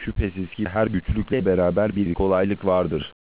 Şüphesiz ki her güçlükle beraber bir kolaylık vardır.